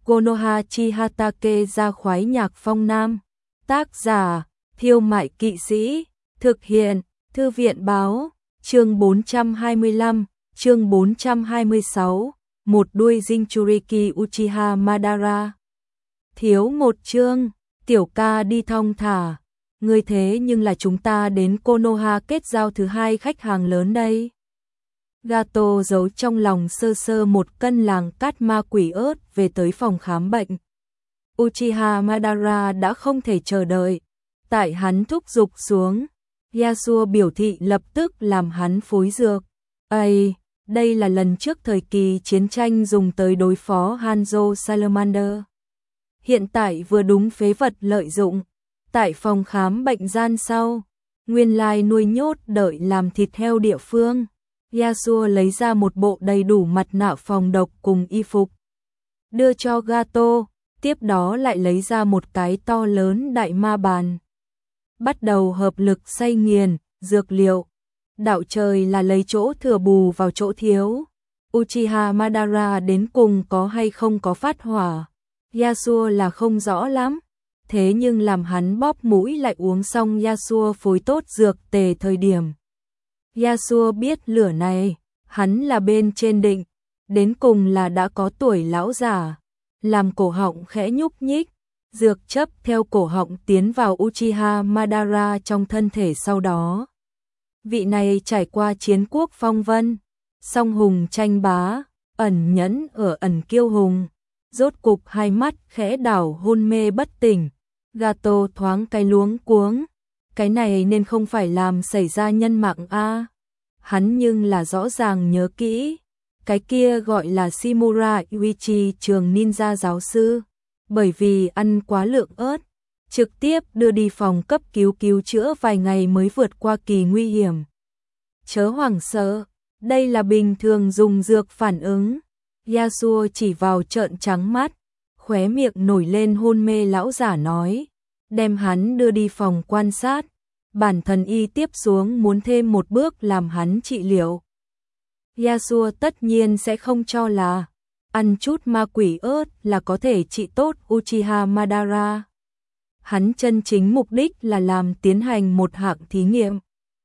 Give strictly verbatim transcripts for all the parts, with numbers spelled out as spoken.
Konoha Chihatake ra khoái nhạc phong nam. Tác giả, Thiêu Mại Kỵ Sĩ. Thực hiện, Thư viện Báo. Chương bốn trăm hai mươi lăm, chương bốn trăm hai mươi sáu. Một đuôi Jinchuriki Uchiha Madara. Thiếu một chương, tiểu ca đi thong thả. Ngươi thế nhưng là chúng ta đến Konoha kết giao thứ hai khách hàng lớn đây. Gato giấu trong lòng sơ sơ một cân làng cát ma quỷ ớt về tới phòng khám bệnh. Uchiha Madara đã không thể chờ đợi. Tại hắn thúc giục xuống, Yasuo biểu thị lập tức làm hắn phối dược. Ây, đây là lần trước thời kỳ chiến tranh dùng tới đối phó Hanzo Salamander. Hiện tại vừa đúng phế vật lợi dụng. Tại phòng khám bệnh gian sau, nguyên lai nuôi nhốt đợi làm thịt heo địa phương. Yasuo lấy ra một bộ đầy đủ mặt nạ phòng độc cùng y phục, đưa cho Gato, tiếp đó lại lấy ra một cái to lớn đại ma bàn. Bắt đầu hợp lực xay nghiền, dược liệu. Đạo trời là lấy chỗ thừa bù vào chỗ thiếu. Uchiha Madara đến cùng có hay không có phát hỏa, Yasuo là không rõ lắm. Thế nhưng làm hắn bóp mũi lại uống xong Yasuo phối tốt dược tề thời điểm. Yasuo biết lửa này, hắn là bên trên định, đến cùng là đã có tuổi lão giả, làm cổ họng khẽ nhúc nhích, dược chấp theo cổ họng tiến vào Uchiha Madara trong thân thể sau đó. Vị này trải qua chiến quốc phong vân, song hùng tranh bá, ẩn nhẫn ở ẩn kiêu hùng, rốt cục hai mắt khẽ đảo hôn mê bất tỉnh. Gato thoáng cái luống cuống, cái này nên không phải làm xảy ra nhân mạng a. Hắn nhưng là rõ ràng nhớ kỹ, cái kia gọi là Shimura Yuichi trường ninja giáo sư, bởi vì ăn quá lượng ớt, trực tiếp đưa đi phòng cấp cứu cứu chữa vài ngày mới vượt qua kỳ nguy hiểm. Chớ hoảng sợ, đây là bình thường dùng dược phản ứng. Yasuo chỉ vào trợn trắng mắt, khóe miệng nổi lên hôn mê lão giả nói, đem hắn đưa đi phòng quan sát, bản thần y tiếp xuống muốn thêm một bước làm hắn trị liệu. Yasuo tất nhiên sẽ không cho là ăn chút ma quỷ ớt là có thể trị tốt Uchiha Madara. Hắn chân chính mục đích là làm tiến hành một hạng thí nghiệm.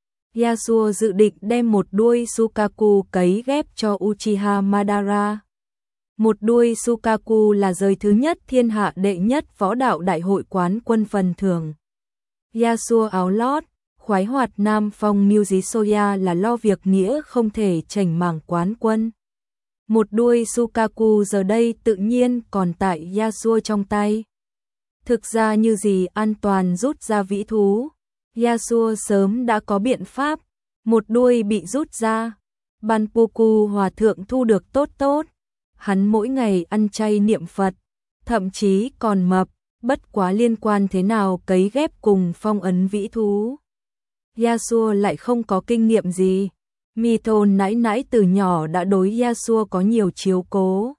Yasuo dự định đem một đuôi Sukaku cấy ghép cho Uchiha Madara. Một đuôi Sukaku là rời thứ nhất thiên hạ đệ nhất võ đạo đại hội quán quân phần thưởng. Yasuo áo lót, khoái hoạt nam phong Mujisoya là lo việc nghĩa không thể chảnh mảng quán quân. Một đuôi Sukaku giờ đây tự nhiên còn tại Yasuo trong tay. Thực ra như gì an toàn rút ra vĩ thú, Yasuo sớm đã có biện pháp. Một đuôi bị rút ra, Banpuku hòa thượng thu được tốt tốt. Hắn mỗi ngày ăn chay niệm Phật, thậm chí còn mập, bất quá liên quan thế nào cấy ghép cùng phong ấn vĩ thú. Yasuo lại không có kinh nghiệm gì. Mito nãy nãy từ nhỏ đã đối Yasuo có nhiều chiếu cố.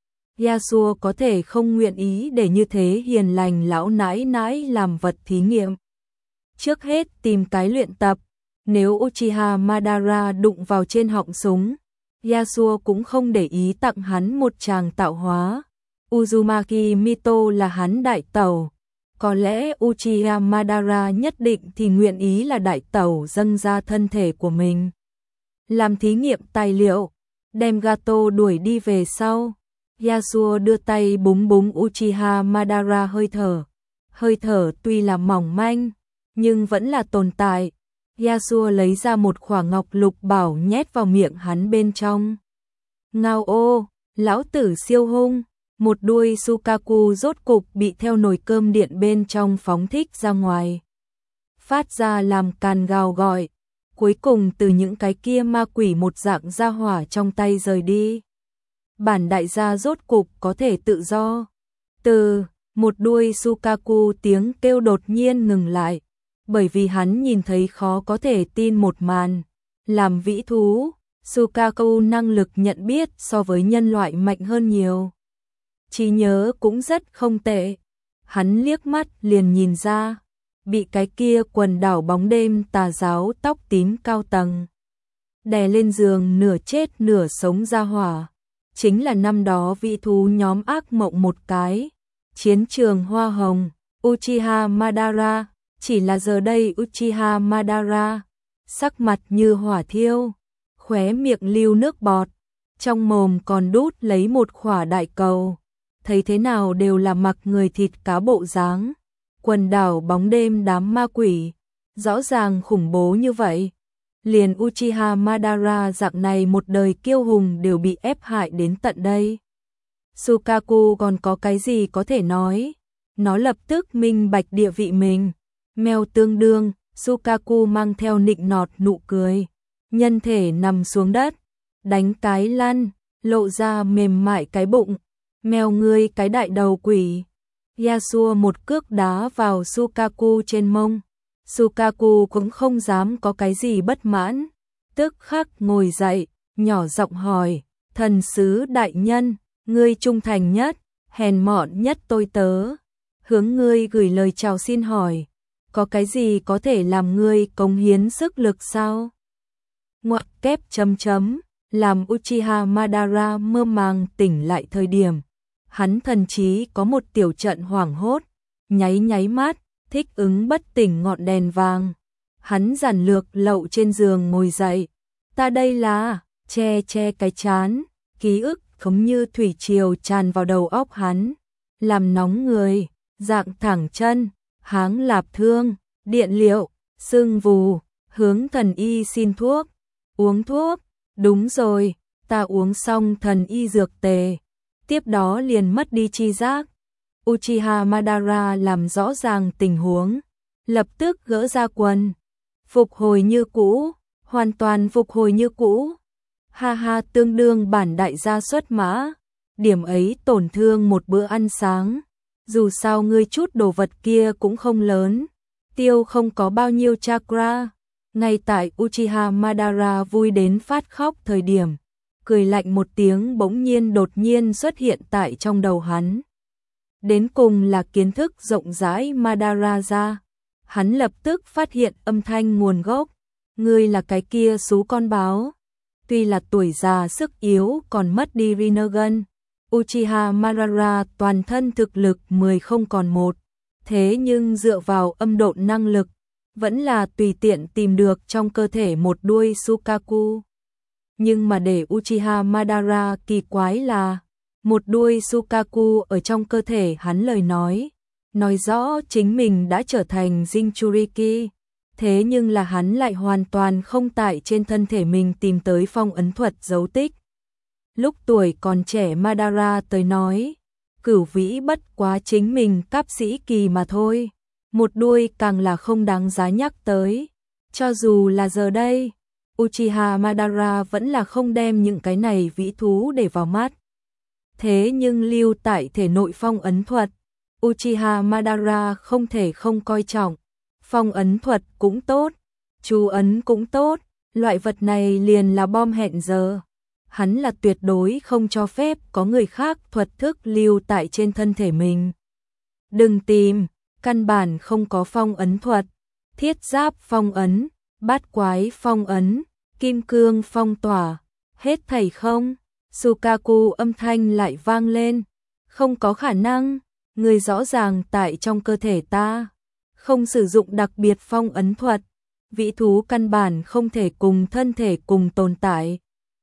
Yasuo có thể không nguyện ý để như thế hiền lành lão nãy nãy làm vật thí nghiệm. Trước hết tìm cái luyện tập, nếu Uchiha Madara đụng vào trên họng súng, Yasuo cũng không để ý tặng hắn một tràng tạo hóa. Uzumaki Mito là hắn đại tẩu, có lẽ Uchiha Madara nhất định thì nguyện ý là đại tẩu dâng ra thân thể của mình. Làm thí nghiệm tài liệu, đem Gato đuổi đi về sau, Yasuo đưa tay búng búng Uchiha Madara hơi thở. Hơi thở tuy là mỏng manh, nhưng vẫn là tồn tại. Yasuo lấy ra một khỏa ngọc lục bảo nhét vào miệng hắn bên trong. Ngao ô, lão tử siêu hung, một đuôi Sukaku rốt cục bị theo nồi cơm điện bên trong phóng thích ra ngoài. Phát ra làm càn gào gọi, cuối cùng từ những cái kia ma quỷ một dạng ra hỏa trong tay rời đi. Bản đại gia rốt cục có thể tự do. Từ một đuôi Sukaku tiếng kêu đột nhiên ngừng lại. Bởi vì hắn nhìn thấy khó có thể tin một màn. Làm vĩ thú, Sukaku năng lực nhận biết so với nhân loại mạnh hơn nhiều. Trí nhớ cũng rất không tệ. Hắn liếc mắt liền nhìn ra, bị cái kia quần đảo bóng đêm tà giáo tóc tím cao tầng đè lên giường nửa chết nửa sống ra hỏa. chính là năm đó vị thú nhóm ác mộng một cái. Chiến trường hoa hồng, Uchiha Madara, chỉ là giờ đây Uchiha Madara, sắc mặt như hỏa thiêu, khóe miệng lưu nước bọt, trong mồm còn đút lấy một khỏa đại cầu, thấy thế nào đều là mặc người thịt cá bộ dáng, quần đảo bóng đêm đám ma quỷ, rõ ràng khủng bố như vậy. Liền Uchiha Madara dạng này một đời kiêu hùng đều bị ép hại đến tận đây. Sukaku còn có cái gì có thể nói, nó lập tức minh bạch địa vị mình. Mèo tương đương, Sukaku mang theo nịnh nọt nụ cười, nhân thể nằm xuống đất, đánh cái lăn, lộ ra mềm mại cái bụng, mèo ngươi cái đại đầu quỷ. Yasuo một cước đá vào Sukaku trên mông, Sukaku cũng không dám có cái gì bất mãn, tức khắc ngồi dậy, nhỏ giọng hỏi, thần sứ đại nhân, ngươi trung thành nhất, hèn mọn nhất tôi tớ, hướng ngươi gửi lời chào xin hỏi, có cái gì có thể làm ngươi cống hiến sức lực sao? Ngoặc kép chấm chấm, làm Uchiha Madara mơ màng tỉnh lại thời điểm, hắn thần trí có một tiểu trận hoảng hốt, nháy nháy mắt, thích ứng bất tỉnh ngọn đèn vàng. Hắn giản lược lậu trên giường ngồi dậy, ta đây là, che che cái chán, ký ức giống như thủy triều tràn vào đầu óc hắn, làm nóng người, dạng thẳng chân, háng lạp thương, điện liệu, sưng vù, hướng thần y xin thuốc, uống thuốc, đúng rồi, ta uống xong thần y dược tề, tiếp đó liền mất đi chi giác. Uchiha Madara làm rõ ràng tình huống, lập tức gỡ ra quần, phục hồi như cũ, hoàn toàn phục hồi như cũ. Ha ha, tương đương bản đại gia xuất mã, điểm ấy tổn thương một bữa ăn sáng, dù sao ngươi chút đồ vật kia cũng không lớn, tiêu không có bao nhiêu chakra. Ngay tại Uchiha Madara vui đến phát khóc thời điểm, cười lạnh một tiếng bỗng nhiên đột nhiên xuất hiện tại trong đầu hắn. Đến cùng là kiến thức rộng rãi Madara ra, hắn lập tức phát hiện âm thanh nguồn gốc, ngươi là cái kia xú con báo. Tuy là tuổi già sức yếu còn mất đi Rinnegan, Uchiha Madara toàn thân thực lực mười không còn một, thế nhưng dựa vào âm độn năng lực, vẫn là tùy tiện tìm được trong cơ thể một đuôi Sukaku. Nhưng mà để Uchiha Madara kỳ quái là, một đuôi Sukaku ở trong cơ thể hắn lời nói, nói rõ chính mình đã trở thành Jinchuriki, thế nhưng là hắn lại hoàn toàn không tại trên thân thể mình tìm tới phong ấn thuật dấu tích. Lúc tuổi còn trẻ Madara tới nói, cửu vĩ bất quá chính mình cấp sĩ kỳ mà thôi, một đuôi càng là không đáng giá nhắc tới. Cho dù là giờ đây, Uchiha Madara vẫn là không đem những cái này vĩ thú để vào mắt. Thế nhưng lưu tại thể nội phong ấn thuật, Uchiha Madara không thể không coi trọng. Phong ấn thuật cũng tốt, chú ấn cũng tốt, loại vật này liền là bom hẹn giờ. Hắn là tuyệt đối không cho phép có người khác thuật thức lưu tại trên thân thể mình. Đừng tìm, căn bản không có phong ấn thuật, thiết giáp phong ấn, bát quái phong ấn, kim cương phong tỏa, hết thảy không. Sukaku âm thanh lại vang lên, không có khả năng, người rõ ràng tại trong cơ thể ta, không sử dụng đặc biệt phong ấn thuật, vĩ thú căn bản không thể cùng thân thể cùng tồn tại.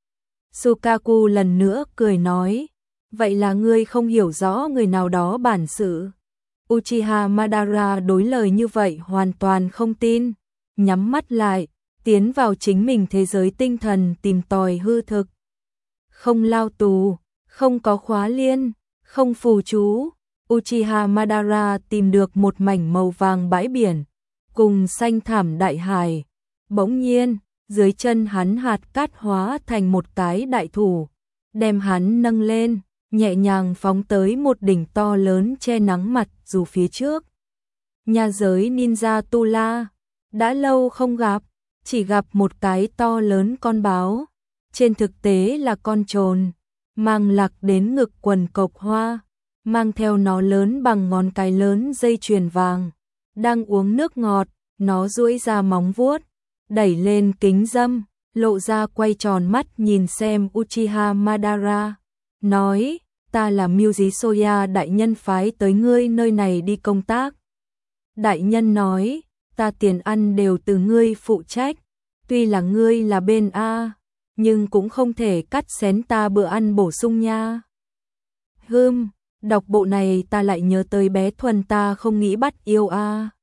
Sukaku lần nữa cười nói, vậy là ngươi không hiểu rõ người nào đó bản sự. Uchiha Madara đối lời như vậy hoàn toàn không tin, nhắm mắt lại, tiến vào chính mình thế giới tinh thần tìm tòi hư thực. Không lao tù, không có khóa liên, không phù chú, Uchiha Madara tìm được một mảnh màu vàng bãi biển, cùng xanh thảm đại hải. Bỗng nhiên, dưới chân hắn hạt cát hóa thành một cái đại thủ, đem hắn nâng lên, nhẹ nhàng phóng tới một đỉnh to lớn che nắng mặt dù phía trước. Nhà giới ninja Tu La, đã lâu không gặp, chỉ gặp một cái to lớn con báo, trên thực tế là con trồn, mang lạc đến ngực quần cộc hoa, mang theo nó lớn bằng ngón cái lớn dây chuyền vàng, đang uống nước ngọt, nó duỗi ra móng vuốt, đẩy lên kính dâm, lộ ra quay tròn mắt nhìn xem Uchiha Madara, nói, ta là Mưu Soya đại nhân phái tới ngươi nơi này đi công tác. Đại nhân nói, ta tiền ăn đều từ ngươi phụ trách, tuy là ngươi là bên A, nhưng cũng không thể cắt xén ta bữa ăn bổ sung nha. Hừm, đọc bộ này ta lại nhớ tới bé Thuần ta không nghĩ bắt yêu A.